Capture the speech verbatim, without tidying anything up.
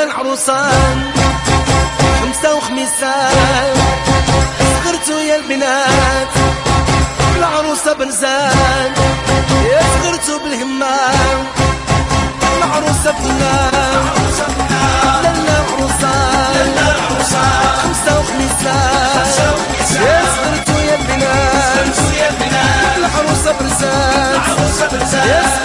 العروسان خمسة وخميسان صغرتو يا البنات العروسة بنزان يا صغرتو بالهمام العروسة فنان لالا العروسان خمسة وخميسان يا صغرتو يا البنات العروسة بنزان